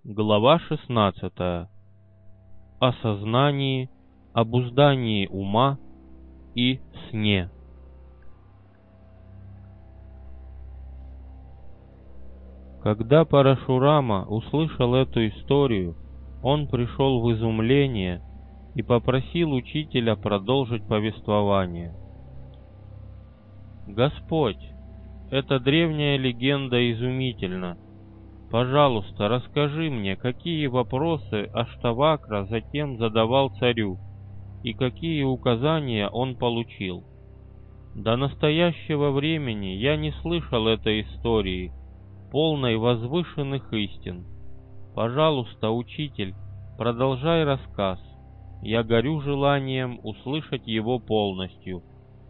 Глава 16. О сознании, обуздании ума и сне. Когда Парашурама услышал эту историю, он пришел в изумление и попросил учителя продолжить повествование. «Господь, эта древняя легенда изумительна. Пожалуйста, расскажи мне, какие вопросы Аштавакра затем задавал царю, и какие указания он получил. До настоящего времени я не слышал этой истории, полной возвышенных истин. Пожалуйста, учитель, продолжай рассказ. Я горю желанием услышать его полностью».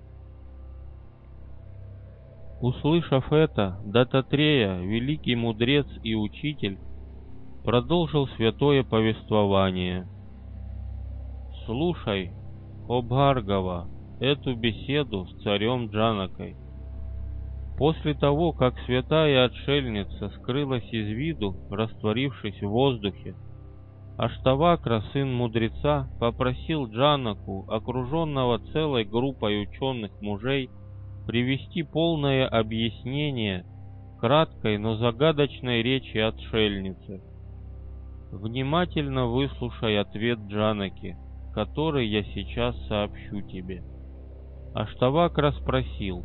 Услышав это, Даттатрея, великий мудрец и учитель, продолжил святое повествование. «Слушай, о Бхаргава, эту беседу с царем Джанакой. После того, как святая отшельница скрылась из виду, растворившись в воздухе, Аштавакра, сын мудреца, попросил Джанаку, окруженного целой группой ученых мужей, привести полное объяснение краткой, но загадочной речи отшельницы. Внимательно выслушай ответ Джанаки, который я сейчас сообщу тебе. Аштавакра спросил: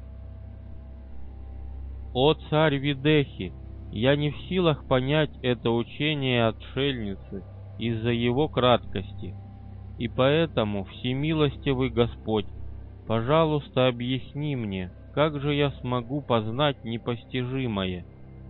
«О царь Видехи, я не в силах понять это учение отшельницы из-за его краткости, и поэтому, всемилостивый Господь, пожалуйста, объясни мне, как же я смогу познать непостижимое?»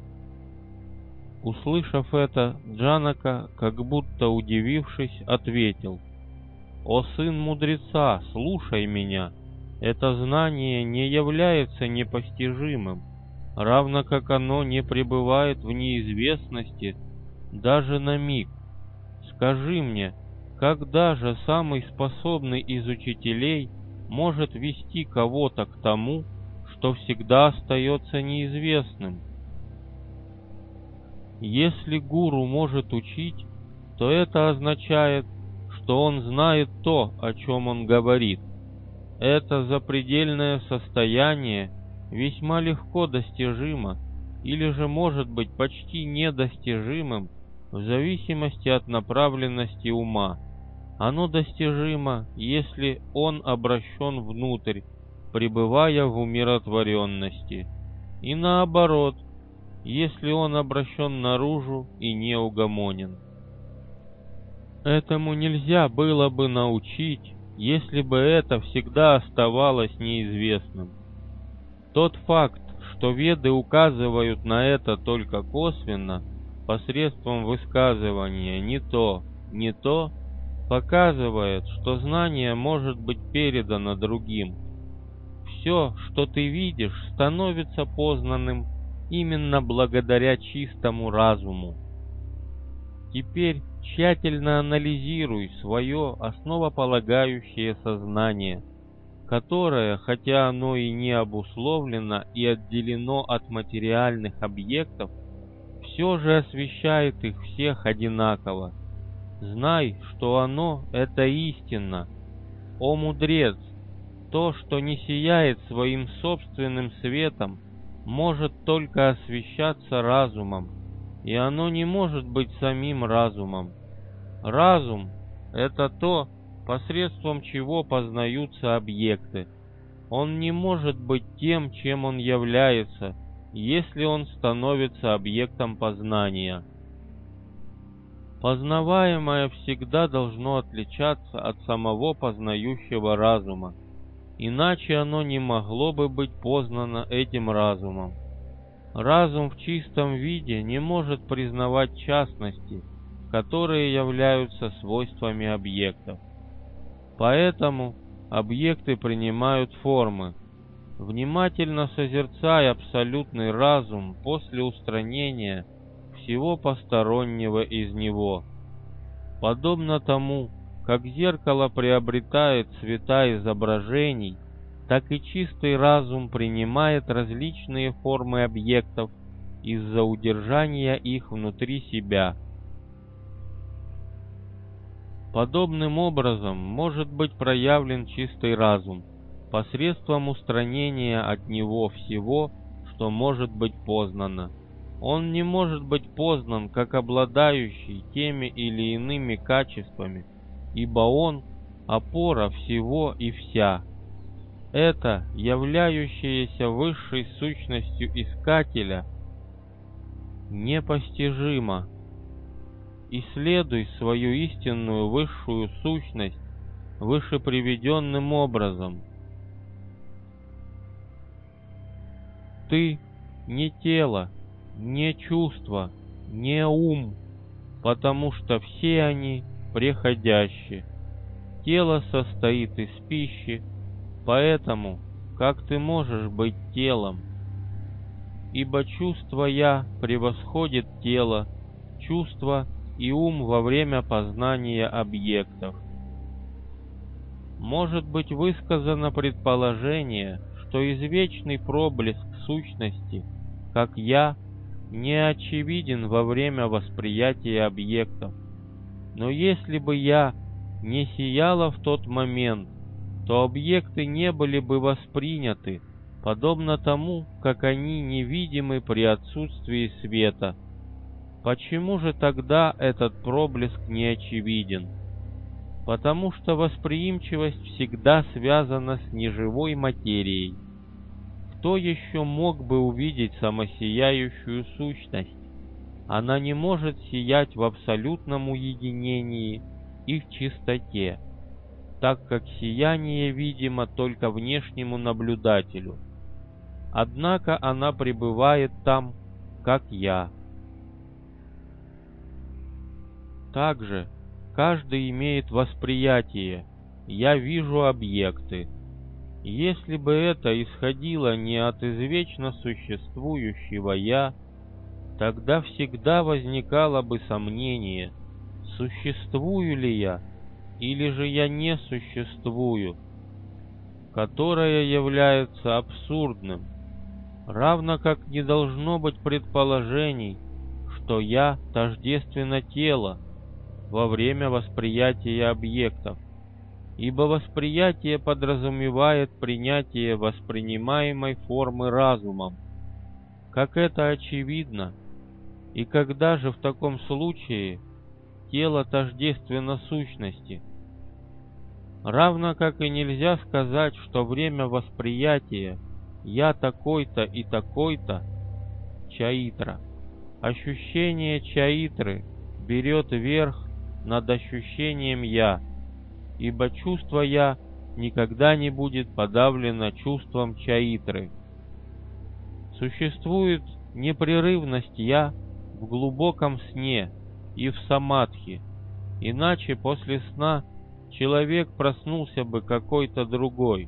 Услышав это, Джанака, как будто удивившись, ответил: «О сын мудреца, слушай меня. Это знание не является непостижимым, равно как оно не пребывает в неизвестности даже на миг. Скажи мне, когда же самый способный из учителей может вести кого-то к тому, что всегда остается неизвестным? Если гуру может учить, то это означает, что он знает то, о чем он говорит. Это запредельное состояние весьма легко достижимо, или же может быть почти недостижимым в зависимости от направленности ума. Оно достижимо, если он обращен внутрь, пребывая в умиротворенности, и наоборот, если он обращен наружу и неугомонен. Этому нельзя было бы научить, если бы это всегда оставалось неизвестным. Тот факт, что Веды указывают на это только косвенно, посредством высказывания «не то», показывает, что знание может быть передано другим. Все, что ты видишь, становится познанным именно благодаря чистому разуму. Теперь тщательно анализируй свое основополагающее сознание, которое, хотя оно и не обусловлено и отделено от материальных объектов, все же освещает их всех одинаково. Знай, что оно — это истина. О мудрец, то, что не сияет своим собственным светом, может только освещаться разумом, и оно не может быть самим разумом. Разум — это то, посредством чего познаются объекты. Он не может быть тем, чем он является, если он становится объектом познания. Познаваемое всегда должно отличаться от самого познающего разума, иначе оно не могло бы быть познано этим разумом. Разум в чистом виде не может признавать частности, которые являются свойствами объектов. Поэтому объекты принимают формы. Внимательно созерцай абсолютный разум после устранения всего постороннего из него. Подобно тому, как зеркало приобретает цвета изображений, так и чистый разум принимает различные формы объектов из-за удержания их внутри себя, Подобным образом может быть проявлен чистый разум посредством устранения от него всего, что может быть познано. Он не может быть познан как обладающий теми или иными качествами, ибо он – опора всего и вся. Это, являющееся высшей сущностью Искателя, непостижимо. Исследуй свою истинную высшую сущность вышеприведенным образом. Ты не тело, не чувство, не ум, потому что все они преходящие. Тело состоит из пищи, поэтому как ты можешь быть телом? Ибо чувство «я» превосходит тело, чувство и ум во время познания объектов. Может быть высказано предположение, что извечный проблеск сущности, как «я», не очевиден во время восприятия объектов. Но если бы «я» не сияло в тот момент, то объекты не были бы восприняты, подобно тому, как они невидимы при отсутствии света. Почему же тогда этот проблеск не очевиден? Потому что восприимчивость всегда связана с неживой материей. Кто еще мог бы увидеть самосияющую сущность? Она не может сиять в абсолютном уединении и в чистоте, так как сияние видимо только внешнему наблюдателю. Однако она пребывает там, как «я». Также каждый имеет восприятие «я вижу объекты». Если бы это исходило не от извечно существующего «я», тогда всегда возникало бы сомнение, существую ли я, или же я не существую, которое является абсурдным, равно как не должно быть предположений, что «я» тождественно тело во время восприятия объектов, ибо восприятие подразумевает принятие воспринимаемой формы разумом, как это очевидно. И когда же в таком случае тело тождественно сущности? Равно как и нельзя сказать, что время восприятия «я такой-то и такой-то» чаитра. Ощущение чаитры берет верх над ощущением «я», ибо чувство «я» никогда не будет подавлено чувством чаитры. Существует непрерывность «я» в глубоком сне и в самадхи, иначе после сна человек проснулся бы какой-то другой.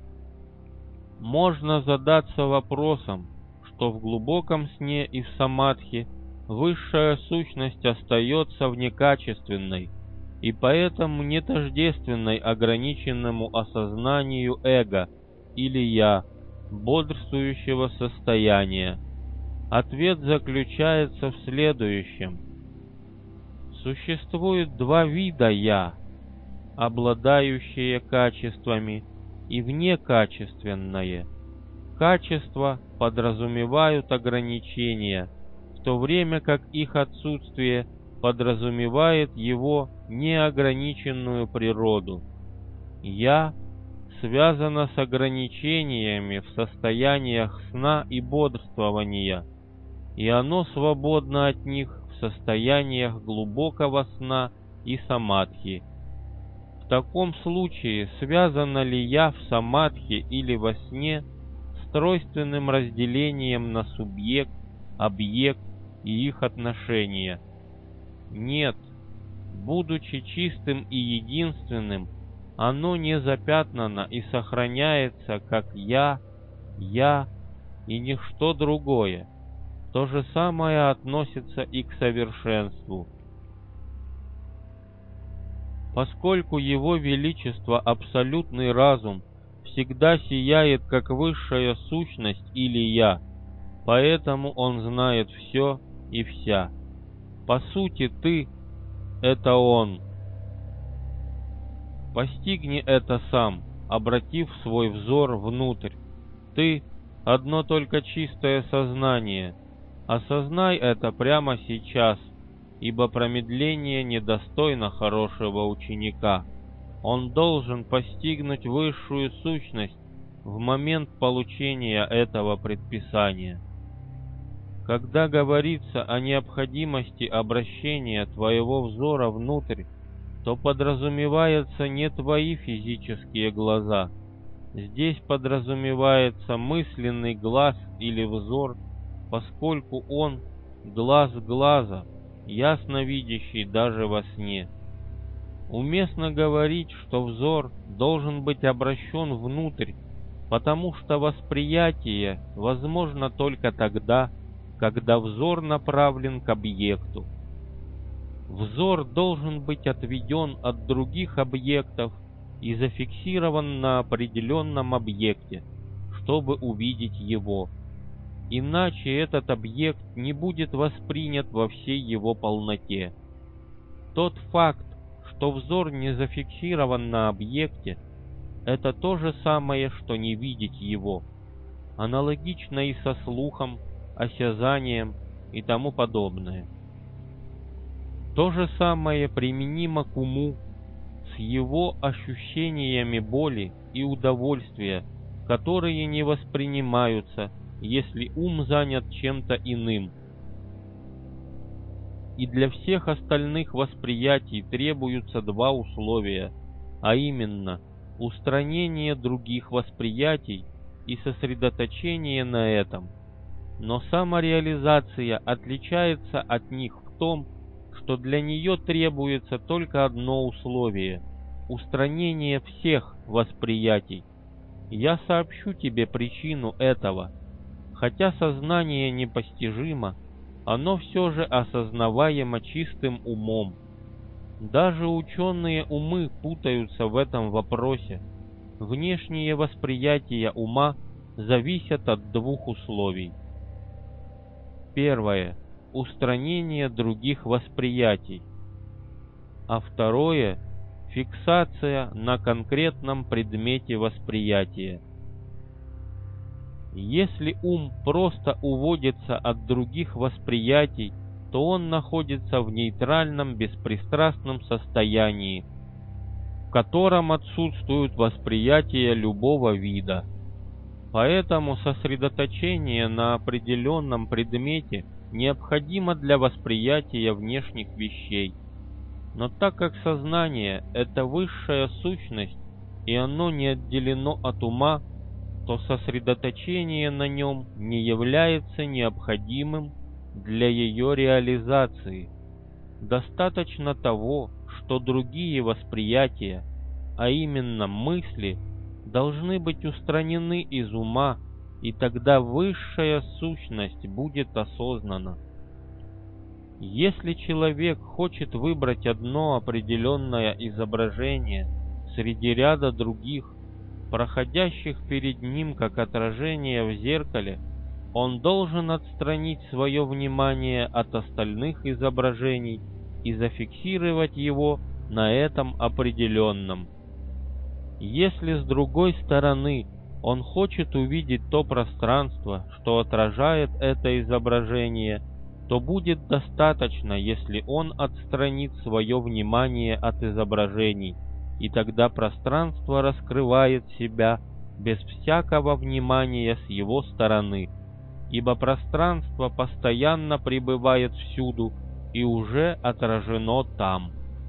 Можно задаться вопросом, что в глубоком сне и в самадхи высшая сущность остается внекачественной и поэтому не тождественной ограниченному осознанию эго или «я», бодрствующего состояния. Ответ заключается в следующем. Существует два вида «я», обладающие качествами и внекачественное. Качества подразумевают ограничения, в то время как их отсутствие подразумевает его неограниченную природу. «Я» связано с ограничениями в состояниях сна и бодрствования, и оно свободно от них в состояниях глубокого сна и самадхи. В таком случае связано ли «я» в самадхи или во сне с тройственным разделением на субъект, объект и их отношения? Нет, будучи чистым и единственным, оно не запятнано и сохраняется как «я» и ничто другое. То же самое относится и к совершенству. Поскольку Его Величество Абсолютный Разум всегда сияет как высшая сущность или «я», поэтому Он знает все и вся. По сути, ты — это Он. Постигни это сам, обратив свой взор внутрь. Ты — одно только чистое сознание. Осознай это прямо сейчас, ибо промедление недостойно хорошего ученика. Он должен постигнуть высшую сущность в момент получения этого предписания. Когда говорится о необходимости обращения твоего взора внутрь, то подразумевается не твои физические глаза. Здесь подразумевается мысленный глаз или взор, поскольку он глаз глаза, ясно видящий даже во сне. Уместно говорить, что взор должен быть обращен внутрь, потому что восприятие возможно только тогда, когда взор направлен к объекту. Взор должен быть отведен от других объектов и зафиксирован на определенном объекте, чтобы увидеть его. Иначе этот объект не будет воспринят во всей его полноте. Тот факт, что взор не зафиксирован на объекте, это то же самое, что не видеть его. Аналогично и со слухом, осязанием и тому подобное. То же самое применимо к уму с его ощущениями боли и удовольствия, которые не воспринимаются, если ум занят чем-то иным. И для всех остальных восприятий требуются два условия, а именно устранение других восприятий и сосредоточение на этом. Но самореализация отличается от них в том, что для нее требуется только одно условие – устранение всех восприятий. Я сообщу тебе причину этого. Хотя сознание непостижимо, оно все же осознаваемо чистым умом. Даже ученые умы путаются в этом вопросе. Внешние восприятия ума зависят от двух условий. Первое – устранение других восприятий, а второе – фиксация на конкретном предмете восприятия. Если ум просто уводится от других восприятий, то он находится в нейтральном беспристрастном состоянии, в котором отсутствуют восприятия любого вида. Поэтому сосредоточение на определенном предмете необходимо для восприятия внешних вещей. Но так как сознание – это высшая сущность, и оно не отделено от ума, то сосредоточение на нем не является необходимым для ее реализации. Достаточно того, что другие восприятия, а именно мысли, должны быть устранены из ума, и тогда высшая сущность будет осознана. Если человек хочет выбрать одно определенное изображение среди ряда других, проходящих перед ним как отражение в зеркале, он должен отстранить свое внимание от остальных изображений и зафиксировать его на этом определенном. Если с другой стороны он хочет увидеть то пространство, что отражает это изображение, то будет достаточно, если он отстранит свое внимание от изображений, и тогда пространство раскрывает себя без всякого внимания с его стороны, ибо пространство постоянно пребывает всюду и уже отражено там.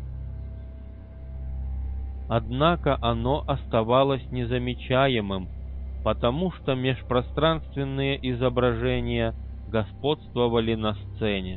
Однако оно оставалось незамечаемым, потому что межпространственные изображения господствовали на сцене.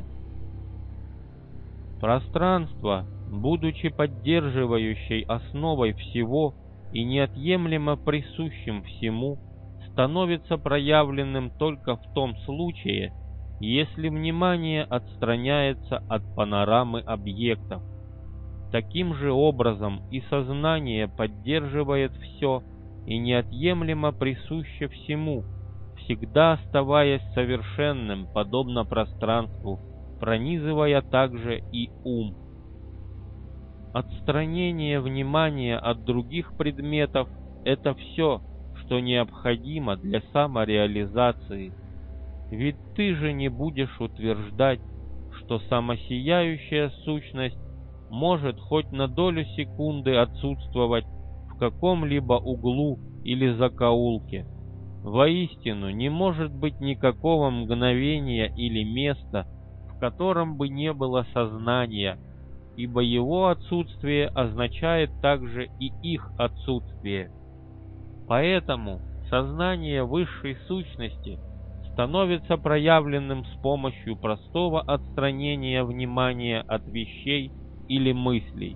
Пространство, будучи поддерживающей основой всего и неотъемлемо присущим всему, становится проявленным только в том случае, если внимание отстраняется от панорамы объектов. Таким же образом и сознание поддерживает все и неотъемлемо присуще всему, всегда оставаясь совершенным, подобно пространству, пронизывая также и ум. Отстранение внимания от других предметов – это все, что необходимо для самореализации. Ведь ты же не будешь утверждать, что самосияющая сущность может хоть на долю секунды отсутствовать в каком-либо углу или закоулке. Воистину, не может быть никакого мгновения или места, в котором бы не было сознания, ибо его отсутствие означает также и их отсутствие. Поэтому сознание высшей сущности становится проявленным с помощью простого отстранения внимания от вещей или мыслей.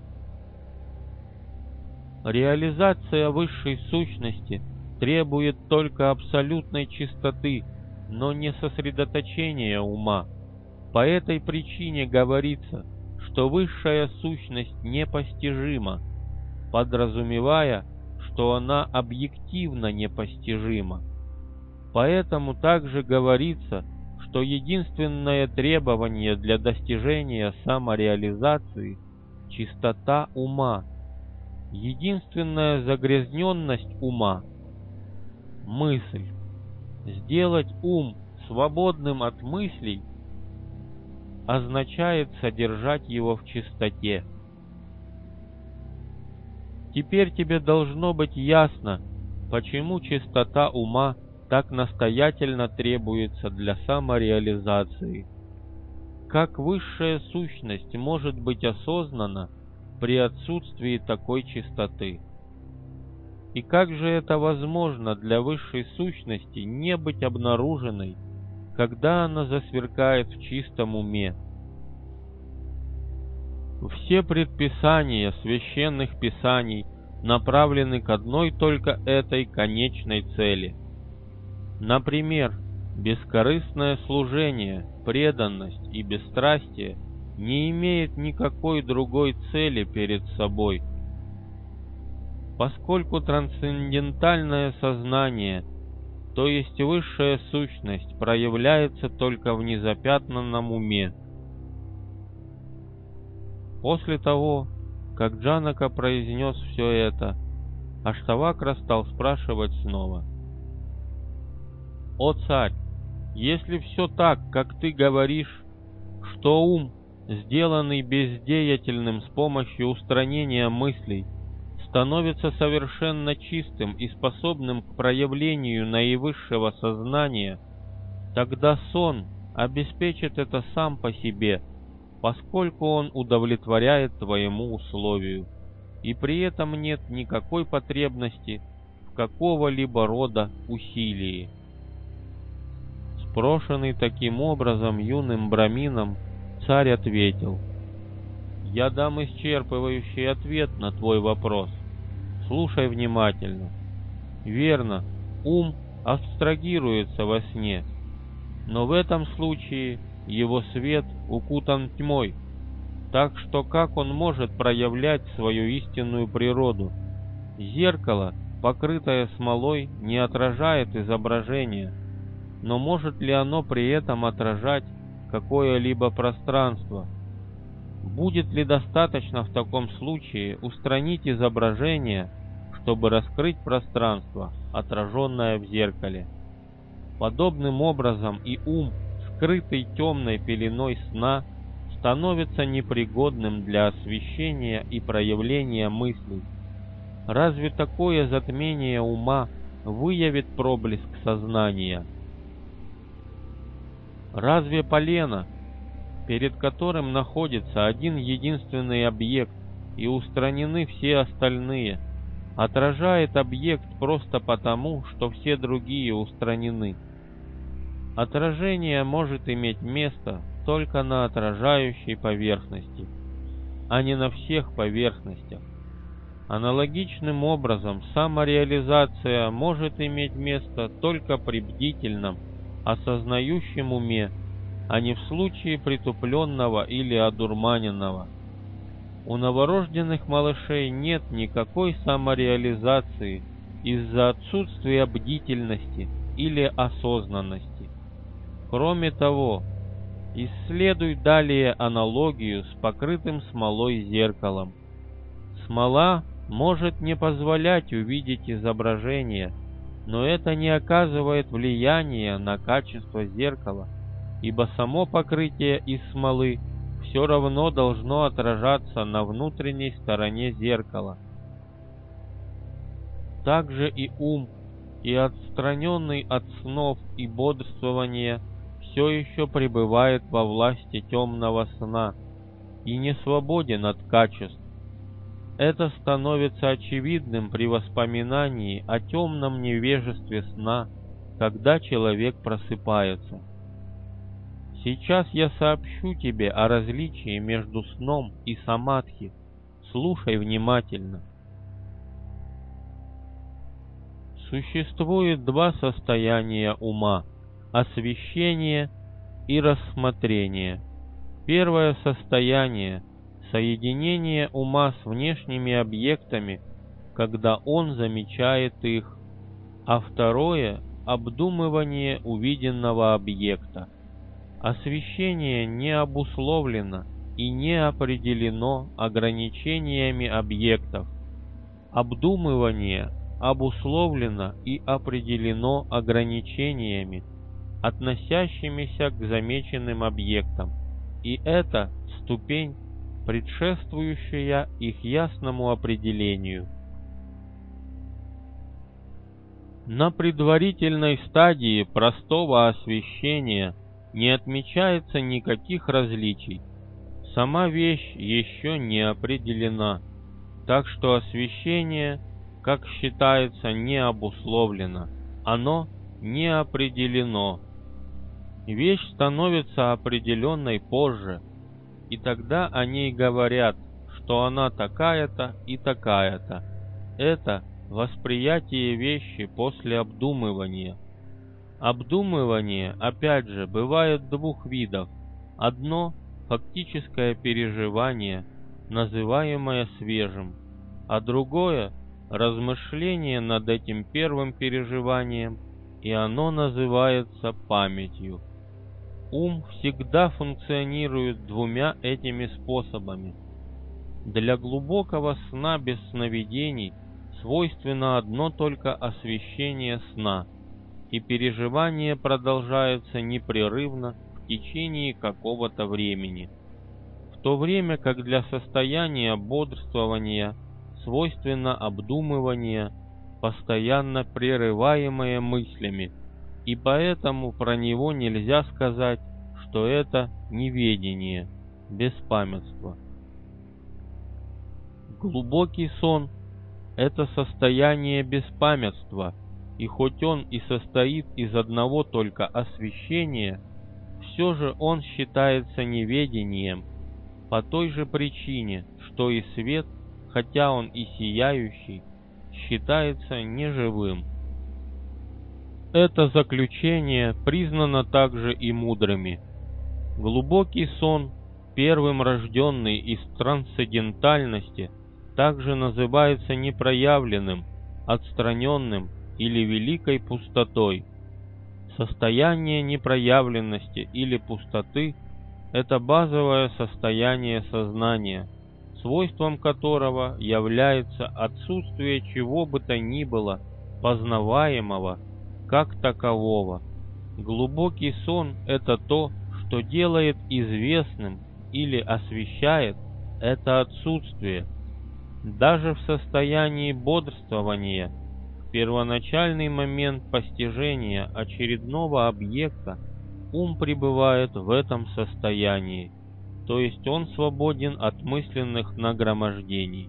Реализация высшей сущности требует только абсолютной чистоты, но не сосредоточения ума. По этой причине говорится, что высшая сущность непостижима, подразумевая, что она объективно непостижима. Поэтому также говорится, что единственное требование для достижения самореализации – чистота ума. Единственная загрязненность ума – мысль. Сделать ум свободным от мыслей означает содержать его в чистоте. Теперь тебе должно быть ясно, почему чистота ума так настоятельно требуется для самореализации. Как высшая сущность может быть осознана при отсутствии такой чистоты? И как же это возможно для высшей сущности не быть обнаруженной, когда она засверкает в чистом уме? Все предписания священных писаний направлены к одной только этой конечной цели. Например, бескорыстное служение, преданность и бесстрастие не имеют никакой другой цели перед собой. Поскольку трансцендентальное сознание, то есть высшая сущность, проявляется только в незапятнанном уме. После того, как Джанака произнес все это, Аштавакра стал спрашивать снова: «О царь, если все так, как ты говоришь, что ум, сделанный бездеятельным с помощью устранения мыслей, становится совершенно чистым и способным к проявлению наивысшего сознания, тогда сон обеспечит это сам по себе, поскольку он удовлетворяет твоему условию, и при этом нет никакой потребности в какого-либо рода усилии». Спрошенный таким образом юным брамином, царь ответил: «Я дам исчерпывающий ответ на твой вопрос. Слушай внимательно. Верно, ум абстрагируется во сне, но в этом случае его свет укутан тьмой, так что как он может проявлять свою истинную природу? Зеркало, покрытое смолой, не отражает изображение, но может ли оно при этом отражать какое-либо пространство? Будет ли достаточно в таком случае устранить изображение, чтобы раскрыть пространство, отраженное в зеркале? Подобным образом и ум, скрытый темной пеленой сна, становится непригодным для освещения и проявления мыслей. Разве такое затмение ума выявит проблеск сознания? Разве полено, перед которым находится один единственный объект и устранены все остальные, отражает объект просто потому, что все другие устранены? Отражение может иметь место только на отражающей поверхности, а не на всех поверхностях. Аналогичным образом, самореализация может иметь место только при бдительном, осознающем уме, а не в случае притупленного или одурманенного. У новорожденных малышей нет никакой самореализации из-за отсутствия бдительности или осознанности. Кроме того, Исследуй далее аналогию с покрытым смолой зеркалом. Смола может не позволять увидеть изображение, но это не оказывает влияния на качество зеркала, ибо само покрытие из смолы все равно должно отражаться на внутренней стороне зеркала. Также и ум, и отстраненный от снов и бодрствования, все еще пребывает во власти темного сна и не свободен от качеств. Это становится очевидным при воспоминании о темном невежестве сна, когда человек просыпается. Сейчас я сообщу тебе о различии между сном и самадхи. Слушай внимательно. Существует два состояния ума – освещение и рассмотрение. Первое состояние – соединение ума с внешними объектами, когда он замечает их, а второе – обдумывание увиденного объекта. Освещение не обусловлено и не определено ограничениями объектов. Обдумывание обусловлено и определено ограничениями, относящимися к замеченным объектам, и это ступень, предшествующая их ясному определению. На предварительной стадии простого освещения не отмечается никаких различий. Сама вещь еще не определена, так что освещение, как считается, не обусловлено, оно не определено. Вещь становится определенной позже, и тогда о ней говорят, что она такая-то и такая-то. Это восприятие вещи после обдумывания. Обдумывание, опять же, бывает двух видов. Одно – фактическое переживание, называемое свежим, а другое – размышление над этим первым переживанием, и оно называется памятью. Ум всегда функционирует двумя этими способами. Для глубокого сна без сновидений свойственно одно только освещение сна, и переживание продолжается непрерывно в течение какого-то времени, в то время как для состояния бодрствования свойственно обдумывание, постоянно прерываемое мыслями, и поэтому про него нельзя сказать, что это неведение, беспамятство. Глубокий сон – это состояние беспамятства, и хоть он и состоит из одного только освещения, все же он считается неведением, по той же причине, что и свет, хотя он и сияющий, считается неживым. Это заключение признано также и мудрыми. Глубокий сон, первым рожденный из трансцендентальности, также называется непроявленным, отстраненным или великой пустотой. Состояние непроявленности или пустоты – это базовое состояние сознания, свойством которого является отсутствие чего бы то ни было познаваемого как такового. Глубокий сон – это то, что делает известным или освещает это отсутствие. Даже в состоянии бодрствования, в первоначальный момент постижения очередного объекта, ум пребывает в этом состоянии, то есть он свободен от мысленных нагромождений.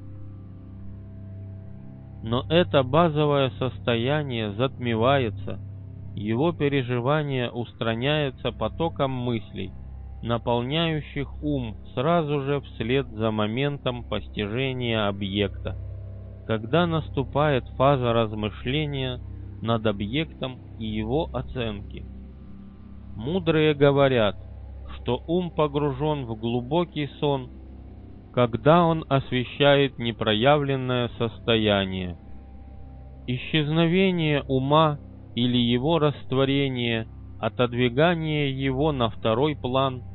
Но это базовое состояние затмевается, его переживание устраняется потоком мыслей, наполняющих ум сразу же вслед за моментом постижения объекта, когда наступает фаза размышления над объектом и его оценки. Мудрые говорят, что ум погружен в глубокий сон, когда он освещает непроявленное состояние. Исчезновение ума или его растворение, отодвигание его на второй план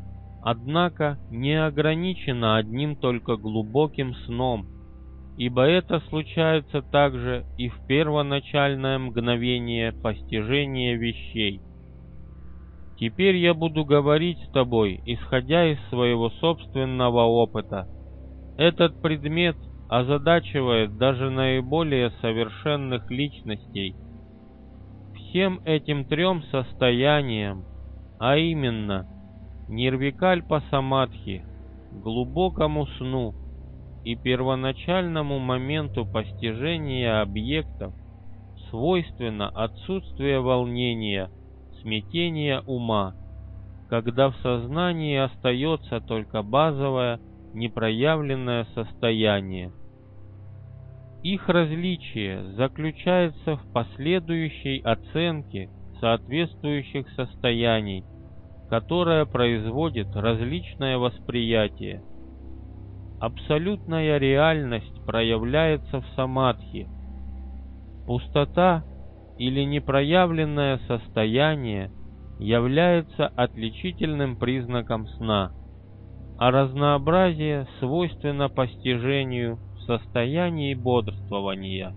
однако не ограничено одним только глубоким сном, ибо это случается также и в первоначальное мгновение постижения вещей. Теперь я буду говорить с тобой, исходя из своего собственного опыта. Этот предмет озадачивает даже наиболее совершенных личностей. Всем этим трем состояниям, а именно нирвикальпа-самадхи, глубокому сну и первоначальному моменту постижения объектов, свойственно отсутствие волнения, смятения ума, когда в сознании остается только базовое, непроявленное состояние. Их различие заключается в последующей оценке соответствующих состояний, которая производит различное восприятие. Абсолютная реальность проявляется в самадхи. Пустота или непроявленное состояние является отличительным признаком сна, а разнообразие свойственно постижению в состоянии бодрствования.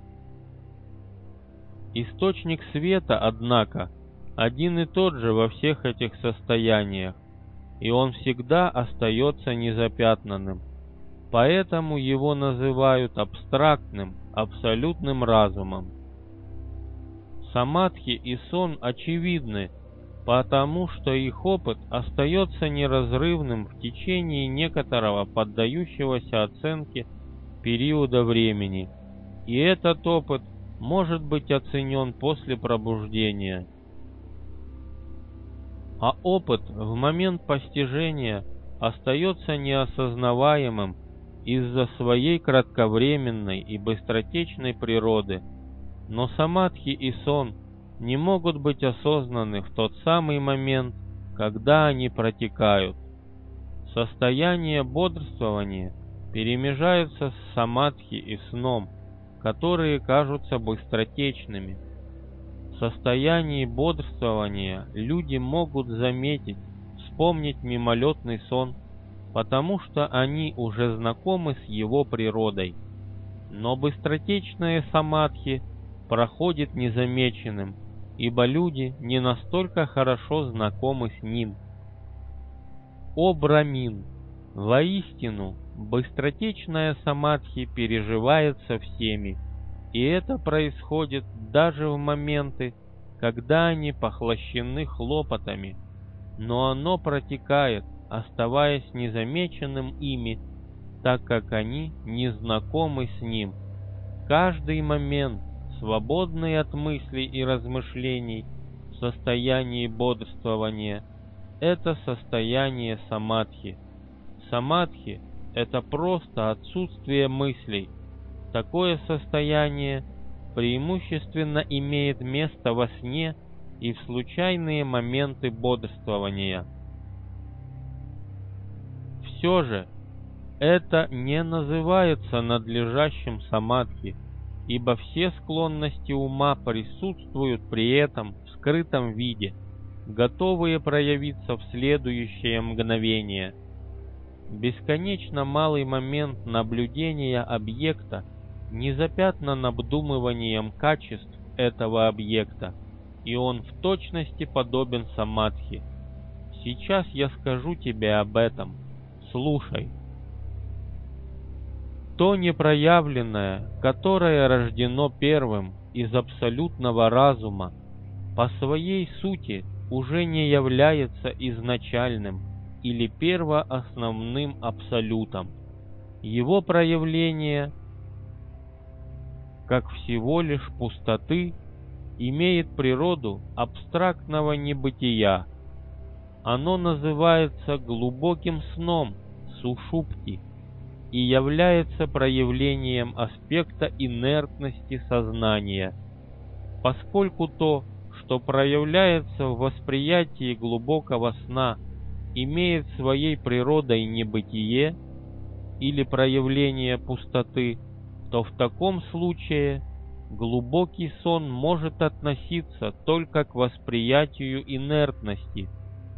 Источник света, однако, один и тот же во всех этих состояниях, и он всегда остается незапятнанным. Поэтому его называют абстрактным, абсолютным разумом. Самадхи и сон очевидны, потому что их опыт остается неразрывным в течение некоторого поддающегося оценке периода времени, и этот опыт может быть оценен после пробуждения. А опыт в момент постижения остается неосознаваемым из-за своей кратковременной и быстротечной природы, но самадхи и сон не могут быть осознаны в тот самый момент, когда они протекают. Состояние бодрствования перемежаются с самадхи и сном, которые кажутся быстротечными. В состоянии бодрствования люди могут заметить, вспомнить мимолетный сон, потому что они уже знакомы с его природой. Но быстротечное самадхи проходит незамеченным, ибо люди не настолько хорошо знакомы с ним. О Брамин! Воистину, быстротечная самадхи переживается всеми, и это происходит даже в моменты, когда они похлощены хлопотами, но оно протекает, оставаясь незамеченным ими, так как они не знакомы с ним. Каждый момент, свободный от мыслей и размышлений в состоянии бодрствования, это состояние самадхи. Самадхи — это просто отсутствие мыслей. Такое состояние преимущественно имеет место во сне и в случайные моменты бодрствования. Все же это не называется надлежащим самадхи, ибо все склонности ума присутствуют при этом в скрытом виде, готовые проявиться в следующее мгновение. Бесконечно малый момент наблюдения объекта не запятнан обдумыванием качеств этого объекта, и он в точности подобен самадхи. Сейчас я скажу тебе об этом. Слушай. То непроявленное, которое рождено первым из абсолютного разума, по своей сути уже не является изначальным или первоосновным абсолютом. Его проявление, как всего лишь пустоты, имеет природу абстрактного небытия. Оно называется глубоким сном, сушупти, и является проявлением аспекта инертности сознания, поскольку то, что проявляется в восприятии глубокого сна, имеет своей природой небытие или проявление пустоты, то в таком случае глубокий сон может относиться только к восприятию инертности,